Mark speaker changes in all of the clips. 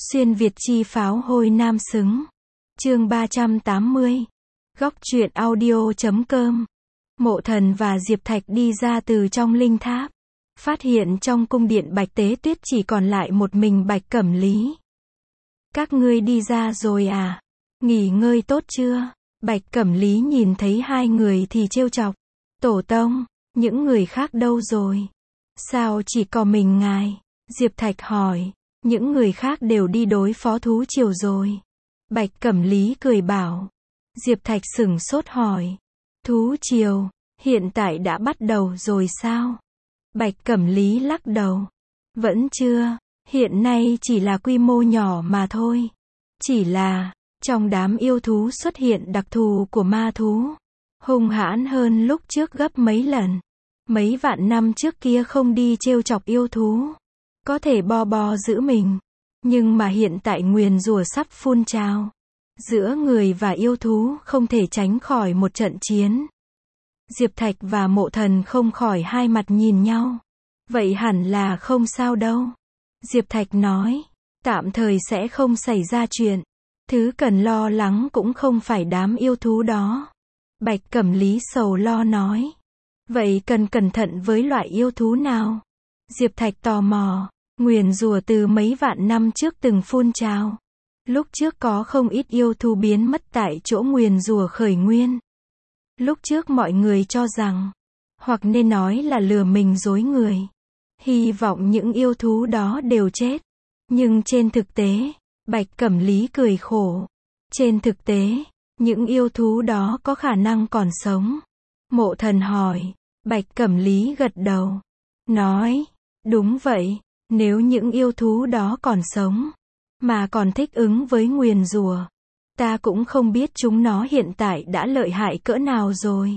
Speaker 1: Xuyên Việt chi pháo hôi nam xứng. Chương 380. Góc truyện audio.com. Mộ Thần và Diệp Thạch đi ra từ trong linh tháp. Phát hiện trong cung điện Bạch Tế Tuyết chỉ còn lại một mình Bạch Cẩm Lý. Các ngươi đi ra rồi à? Nghỉ ngơi tốt chưa? Bạch Cẩm Lý nhìn thấy hai người thì trêu chọc. Tổ tông, những người khác đâu rồi? Sao chỉ có mình ngài? Diệp Thạch hỏi. Những người khác đều đi đối phó thú triều rồi. Bạch Cẩm Lý cười bảo. Diệp Thạch sửng sốt hỏi. Thú triều, hiện tại đã bắt đầu rồi sao? Bạch Cẩm Lý lắc đầu. Vẫn chưa, hiện nay chỉ là quy mô nhỏ mà thôi. Chỉ là, trong đám yêu thú xuất hiện đặc thù của ma thú. Hung hãn hơn lúc trước gấp mấy lần. Mấy vạn năm trước kia không đi trêu chọc yêu thú. Có thể bo giữ mình. Nhưng mà hiện tại nguyền rủa sắp phun trào. Giữa người và yêu thú không thể tránh khỏi một trận chiến. Diệp Thạch và Mộ Thần không khỏi hai mặt nhìn nhau. Vậy hẳn là không sao đâu. Diệp Thạch nói. Tạm thời sẽ không xảy ra chuyện. Thứ cần lo lắng cũng không phải đám yêu thú đó. Bạch Cẩm Lý sầu lo nói. Vậy cần cẩn thận với loại yêu thú nào? Diệp Thạch tò mò. Nguyền rủa từ mấy vạn năm trước từng phun trào. Lúc trước có không ít yêu thú biến mất tại chỗ nguyền rủa khởi nguyên. Lúc trước mọi người cho rằng, hoặc nên nói là lừa mình dối người. Hy vọng những yêu thú đó đều chết. Nhưng trên thực tế, Bạch Cẩm Lý cười khổ. Trên thực tế, những yêu thú đó có khả năng còn sống. Mộ Thần hỏi. Bạch Cẩm Lý gật đầu. Nói, đúng vậy. Nếu những yêu thú đó còn sống, mà còn thích ứng với nguyền rủa, ta cũng không biết chúng nó hiện tại đã lợi hại cỡ nào rồi.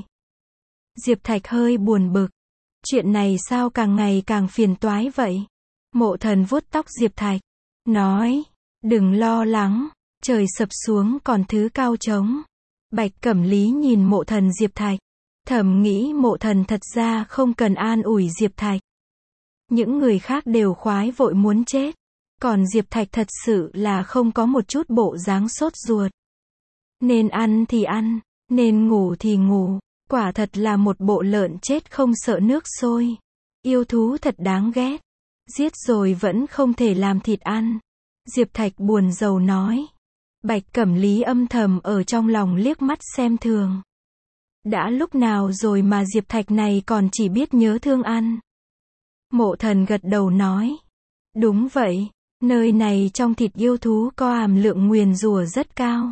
Speaker 1: Diệp Thạch hơi buồn bực. Chuyện này sao càng ngày càng phiền toái vậy? Mộ Thần vuốt tóc Diệp Thạch. Nói, đừng lo lắng, trời sập xuống còn thứ cao trống. Bạch Cẩm Lý nhìn Mộ Thần Diệp Thạch. Thầm nghĩ Mộ Thần thật ra không cần an ủi Diệp Thạch. Những người khác đều khoái vội muốn chết. Còn Diệp Thạch thật sự là không có một chút bộ dáng sốt ruột. Nên ăn thì ăn, nên ngủ thì ngủ. Quả thật là một bộ lợn chết không sợ nước sôi. Yêu thú thật đáng ghét. Giết rồi vẫn không thể làm thịt ăn. Diệp Thạch buồn rầu nói. Bạch Cẩm Lý âm thầm ở trong lòng liếc mắt xem thường. Đã lúc nào rồi mà Diệp Thạch này còn chỉ biết nhớ thương ăn. Mộ Thần gật đầu nói. Đúng vậy, nơi này trong thịt yêu thú có hàm lượng nguyền rủa rất cao.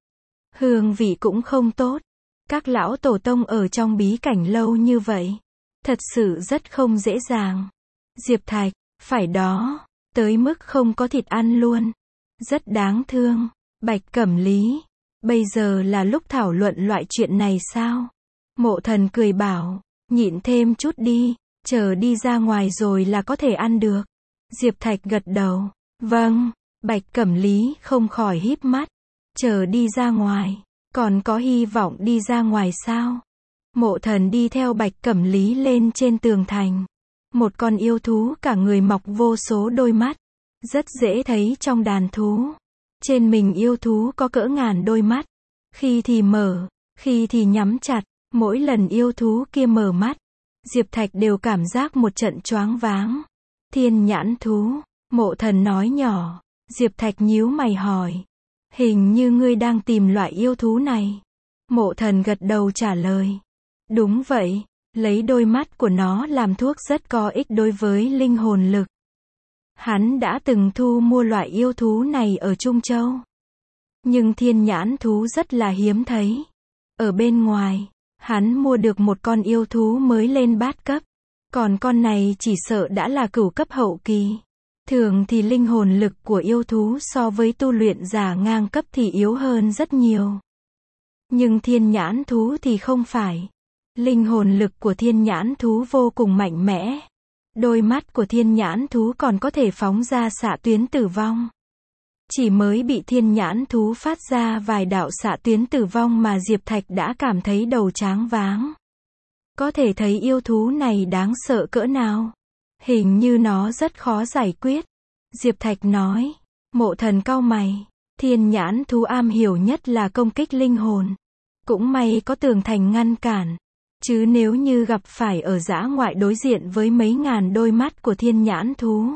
Speaker 1: Hương vị cũng không tốt. Các lão tổ tông ở trong bí cảnh lâu như vậy. Thật sự rất không dễ dàng. Diệp Thạch, phải đó, tới mức không có thịt ăn luôn. Rất đáng thương. Bạch Cẩm Lý, bây giờ là lúc thảo luận loại chuyện này sao? Mộ Thần cười bảo, nhịn thêm chút đi. Chờ đi ra ngoài rồi là có thể ăn được. Diệp Thạch gật đầu. Vâng. Bạch Cẩm Lý không khỏi híp mắt. Chờ đi ra ngoài. Còn có hy vọng đi ra ngoài sao? Mộ Thần đi theo Bạch Cẩm Lý lên trên tường thành. Một con yêu thú cả người mọc vô số đôi mắt. Rất dễ thấy trong đàn thú. Trên mình yêu thú có cỡ ngàn đôi mắt. Khi thì mở, khi thì nhắm chặt. Mỗi lần yêu thú kia mở mắt, Diệp Thạch đều cảm giác một trận choáng váng. Thiên nhãn thú. Mộ Thần nói nhỏ. Diệp Thạch nhíu mày hỏi. Hình như ngươi đang tìm loại yêu thú này. Mộ Thần gật đầu trả lời. Đúng vậy, lấy đôi mắt của nó làm thuốc rất có ích đối với linh hồn lực. Hắn đã từng thu mua loại yêu thú này ở Trung Châu. Nhưng thiên nhãn thú rất là hiếm thấy. Ở bên ngoài, hắn mua được một con yêu thú mới lên bát cấp. Còn con này chỉ sợ đã là cửu cấp hậu kỳ. Thường thì linh hồn lực của yêu thú so với tu luyện giả ngang cấp thì yếu hơn rất nhiều. Nhưng thiên nhãn thú thì không phải. Linh hồn lực của thiên nhãn thú vô cùng mạnh mẽ. Đôi mắt của thiên nhãn thú còn có thể phóng ra xạ tuyến tử vong. Chỉ mới bị thiên nhãn thú phát ra vài đạo xạ tuyến tử vong mà Diệp Thạch đã cảm thấy đầu choáng váng. Có thể thấy yêu thú này đáng sợ cỡ nào. Hình như nó rất khó giải quyết. Diệp Thạch nói. Mộ Thần cau mày. Thiên nhãn thú am hiểu nhất là công kích linh hồn. Cũng may có tường thành ngăn cản. Chứ nếu như gặp phải ở dã ngoại đối diện với mấy ngàn đôi mắt của thiên nhãn thú,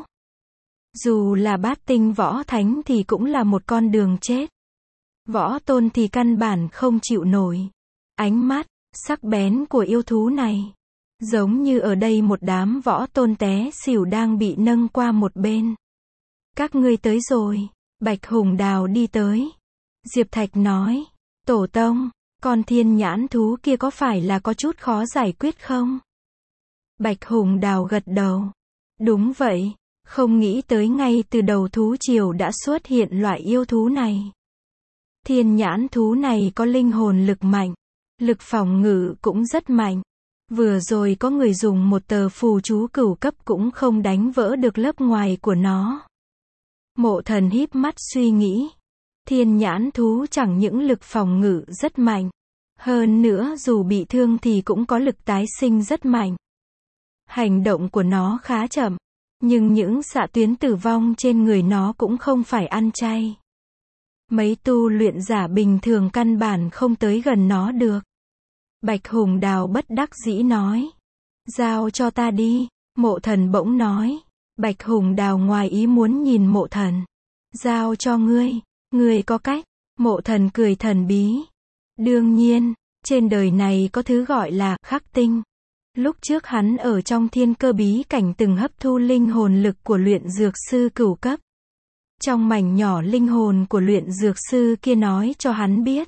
Speaker 1: dù là bát tinh võ thánh thì cũng là một con đường chết. Võ tôn thì căn bản không chịu nổi. Ánh mắt sắc bén của yêu thú này, giống như ở đây một đám võ tôn té xỉu đang bị nâng qua một bên. Các ngươi tới rồi. Bạch Hùng Đào đi tới. Diệp Thạch nói, tổ tông, con thiên nhãn thú kia có phải là có chút khó giải quyết không? Bạch Hùng Đào gật đầu. Đúng vậy, không nghĩ tới ngay từ đầu thú triều đã xuất hiện loại yêu thú này. Thiên nhãn thú này có linh hồn lực mạnh, lực phòng ngự cũng rất mạnh. Vừa rồi có người dùng một tờ phù chú cửu cấp cũng không đánh vỡ được lớp ngoài của nó. Mộ Thần híp mắt suy nghĩ. Thiên nhãn thú chẳng những lực phòng ngự rất mạnh, hơn nữa dù bị thương thì cũng có lực tái sinh rất mạnh. Hành động của nó khá chậm, nhưng những xạ tuyến tử vong trên người nó cũng không phải ăn chay. Mấy tu luyện giả bình thường căn bản không tới gần nó được. Bạch Hùng Đào bất đắc dĩ nói. Giao cho ta đi. Mộ Thần bỗng nói. Bạch Hùng Đào ngoài ý muốn nhìn Mộ Thần. Giao cho ngươi có cách. Mộ Thần cười thần bí. Đương nhiên, trên đời này có thứ gọi là khắc tinh. Lúc trước hắn ở trong thiên cơ bí cảnh từng hấp thu linh hồn lực của luyện dược sư cửu cấp. Trong mảnh nhỏ linh hồn của luyện dược sư kia nói cho hắn biết.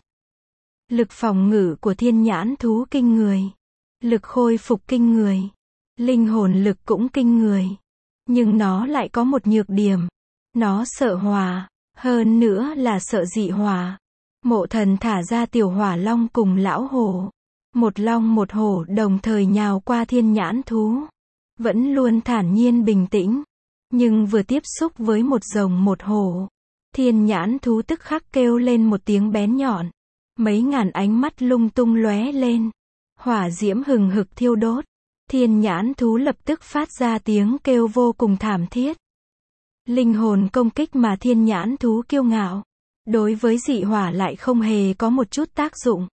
Speaker 1: Lực phòng ngự của thiên nhãn thú kinh người. Lực khôi phục kinh người. Linh hồn lực cũng kinh người. Nhưng nó lại có một nhược điểm. Nó sợ hỏa. Hơn nữa là sợ dị hỏa. Mộ Thần thả ra tiểu hỏa long cùng lão hổ. Một long một hổ đồng thời nhào qua thiên nhãn thú. Vẫn luôn thản nhiên bình tĩnh. Nhưng vừa tiếp xúc với một rồng một hổ, thiên nhãn thú tức khắc kêu lên một tiếng bén nhọn. Mấy ngàn ánh mắt lung tung lóe lên. Hỏa diễm hừng hực thiêu đốt. Thiên nhãn thú lập tức phát ra tiếng kêu vô cùng thảm thiết. Linh hồn công kích mà thiên nhãn thú kiêu ngạo, đối với dị hỏa lại không hề có một chút tác dụng.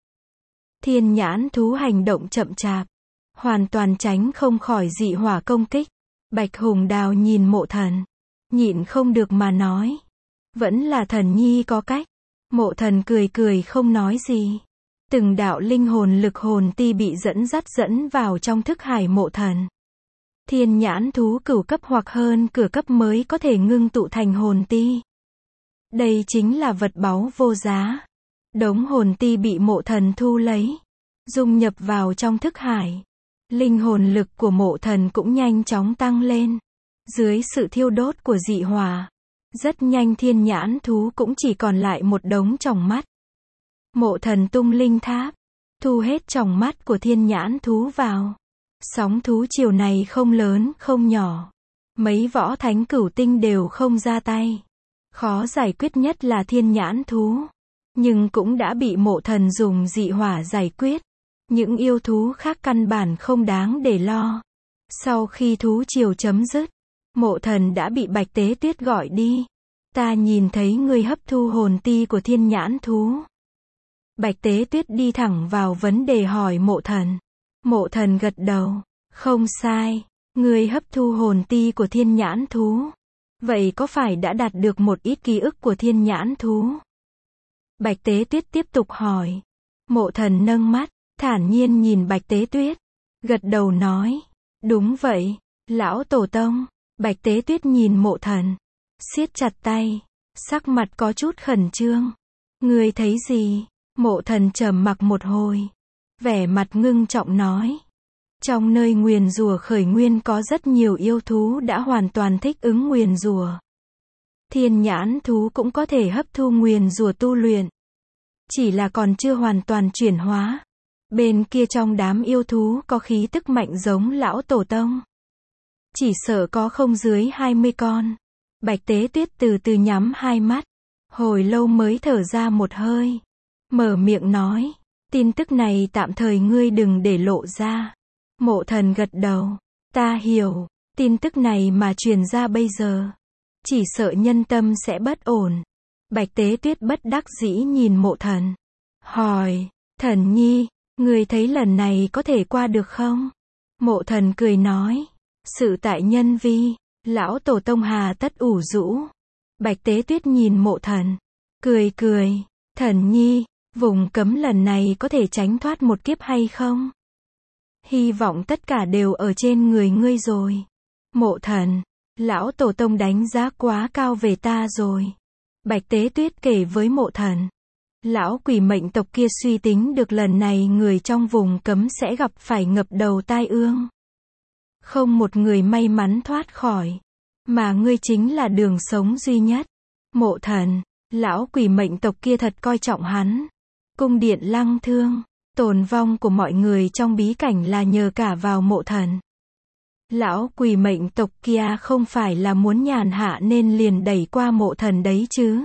Speaker 1: Thiên nhãn thú hành động chậm chạp, hoàn toàn tránh không khỏi dị hỏa công kích. Bạch Hùng Đào nhìn Mộ Thần, nhịn không được mà nói. Vẫn là Thần nhi có cách. Mộ Thần cười cười không nói gì. Từng đạo linh hồn lực hồn ti bị dẫn vào trong thức hải Mộ Thần. Thiên nhãn thú cửu cấp hoặc hơn cửa cấp mới có thể ngưng tụ thành hồn ti. Đây chính là vật báu vô giá. Đống hồn ti bị Mộ Thần thu lấy, dung nhập vào trong thức hải. Linh hồn lực của Mộ Thần cũng nhanh chóng tăng lên. Dưới sự thiêu đốt của dị hỏa, rất nhanh thiên nhãn thú cũng chỉ còn lại một đống tròng mắt. Mộ Thần tung linh tháp, thu hết tròng mắt của thiên nhãn thú vào. Sóng thú chiều này không lớn không nhỏ. Mấy võ thánh cửu tinh đều không ra tay. Khó giải quyết nhất là thiên nhãn thú. Nhưng cũng đã bị Mộ Thần dùng dị hỏa giải quyết. Những yêu thú khác căn bản không đáng để lo. Sau khi thú triều chấm dứt, Mộ Thần đã bị Bạch Tế Tuyết gọi đi. Ta nhìn thấy ngươi hấp thu hồn ti của thiên nhãn thú. Bạch Tế Tuyết đi thẳng vào vấn đề hỏi Mộ Thần. Mộ Thần gật đầu. Không sai, ngươi hấp thu hồn ti của thiên nhãn thú. Vậy có phải đã đạt được một ít ký ức của thiên nhãn thú? Bạch Tế Tuyết tiếp tục hỏi. Mộ Thần nâng mắt, thản nhiên nhìn Bạch Tế Tuyết. Gật đầu nói. Đúng vậy, lão tổ tông. Bạch Tế Tuyết nhìn Mộ Thần, siết chặt tay, sắc mặt có chút khẩn trương. Ngươi thấy gì? Mộ Thần trầm mặc một hồi, vẻ mặt ngưng trọng nói. Trong nơi nguyền rủa khởi nguyên có rất nhiều yêu thú đã hoàn toàn thích ứng nguyền rủa. Thiên nhãn thú cũng có thể hấp thu nguyền rủa tu luyện. Chỉ là còn chưa hoàn toàn chuyển hóa. Bên kia trong đám yêu thú có khí tức mạnh giống lão tổ tông. Chỉ sợ có không dưới 20 con. Bạch Tế Tuyết từ từ nhắm hai mắt. Hồi lâu mới thở ra một hơi. Mở miệng nói. Tin tức này tạm thời ngươi đừng để lộ ra. Mộ Thần gật đầu. Ta hiểu. Tin tức này mà truyền ra bây giờ, chỉ sợ nhân tâm sẽ bất ổn. Bạch Tế Tuyết bất đắc dĩ nhìn Mộ Thần. Hỏi, Thần Nhi, người thấy lần này có thể qua được không? Mộ Thần cười nói, sự tại nhân vi, lão tổ tông hà tất ủ rũ. Bạch Tế Tuyết nhìn Mộ Thần, cười cười, Thần Nhi, vùng cấm lần này có thể tránh thoát một kiếp hay không? Hy vọng tất cả đều ở trên người ngươi rồi. Mộ Thần, lão tổ tông đánh giá quá cao về ta rồi. Bạch Tế Tuyết kể với Mộ Thần. Lão quỷ mệnh tộc kia suy tính được lần này người trong vùng cấm sẽ gặp phải ngập đầu tai ương. Không một người may mắn thoát khỏi. Mà ngươi chính là đường sống duy nhất. Mộ Thần, lão quỷ mệnh tộc kia thật coi trọng hắn. Cung điện Lăng Thương, tồn vong của mọi người trong bí cảnh là nhờ cả vào Mộ Thần. Lão quỷ mệnh tộc kia không phải là muốn nhàn hạ nên liền đẩy qua Mộ Thần đấy chứ.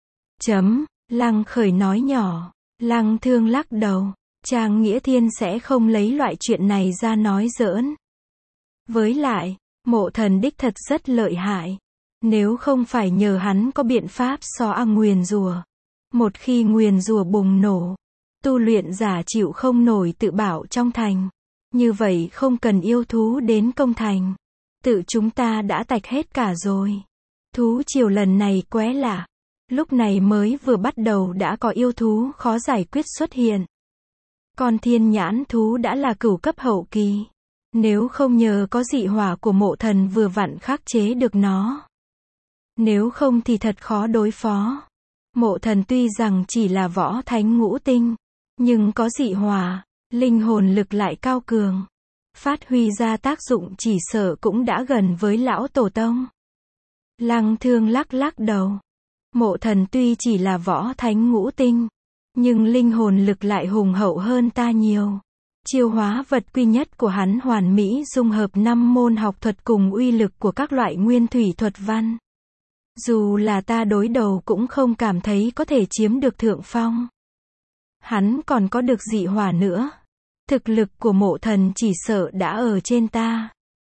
Speaker 1: Lăng Khởi nói nhỏ. Lăng Thương lắc đầu. Trang Nghĩa Thiên sẽ không lấy loại chuyện này ra nói giỡn. Với lại, Mộ Thần đích thật rất lợi hại. Nếu không phải nhờ hắn có biện pháp xóa nguyền rủa. Một khi nguyền rủa bùng nổ, tu luyện giả chịu không nổi tự bảo trong thành. Như vậy không cần yêu thú đến công thành. Tự chúng ta đã tạch hết cả rồi. Thú triều lần này quái lạ. Lúc này mới vừa bắt đầu đã có yêu thú khó giải quyết xuất hiện. Con thiên nhãn thú đã là cửu cấp hậu kỳ. Nếu không nhờ có dị hỏa của Mộ Thần vừa vặn khắc chế được nó. Nếu không thì thật khó đối phó. Mộ Thần tuy rằng chỉ là võ thánh ngũ tinh, nhưng có dị hỏa, linh hồn lực lại cao cường. Phát huy ra tác dụng chỉ sợ cũng đã gần với lão tổ tông. Lăng Thương lắc lắc đầu. Mộ Thần tuy chỉ là võ thánh ngũ tinh, nhưng linh hồn lực lại hùng hậu hơn ta nhiều. Chiêu hóa vật quy nhất của hắn hoàn mỹ dung hợp 5 môn học thuật cùng uy lực của các loại nguyên thủy thuật văn. Dù là ta đối đầu cũng không cảm thấy có thể chiếm được thượng phong. Hắn còn có được dị hỏa nữa. Thực lực của Mộ Thần chỉ sợ đã ở trên ta.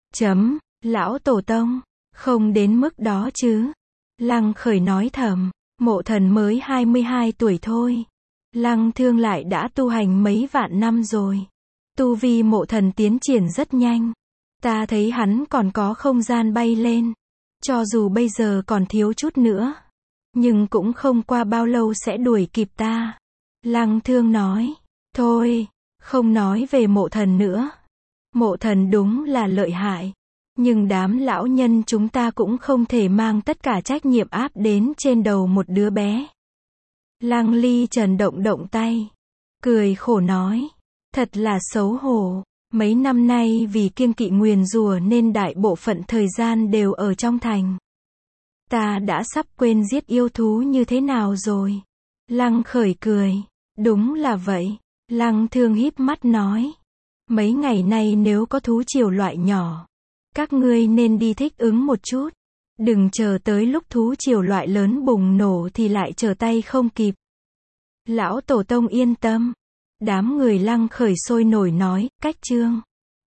Speaker 1: Lão tổ tông, không đến mức đó chứ. Lăng Khởi nói thầm, Mộ Thần mới 22 tuổi thôi. Lăng Thương lại đã tu hành mấy vạn năm rồi. Tu vi Mộ Thần tiến triển rất nhanh. Ta thấy hắn còn có không gian bay lên. Cho dù bây giờ còn thiếu chút nữa, nhưng cũng không qua bao lâu sẽ đuổi kịp ta. Lăng Thương nói, thôi, không nói về Mộ Thần nữa. Mộ Thần đúng là lợi hại. Nhưng đám lão nhân chúng ta cũng không thể mang tất cả trách nhiệm áp đến trên đầu một đứa bé. Lăng Ly Trần động động tay. Cười khổ nói. Thật là xấu hổ. Mấy năm nay vì kiêng kỵ nguyền rủa nên đại bộ phận thời gian đều ở trong thành. Ta đã sắp quên giết yêu thú như thế nào rồi. Lăng Khởi cười. Đúng là vậy. Lăng Thương híp mắt nói. Mấy ngày nay nếu có thú triều loại nhỏ, các ngươi nên đi thích ứng một chút. Đừng chờ tới lúc thú triều loại lớn bùng nổ thì lại trở tay không kịp. Lão tổ tông yên tâm. Đám người Lăng Khởi sôi nổi nói, cách chương.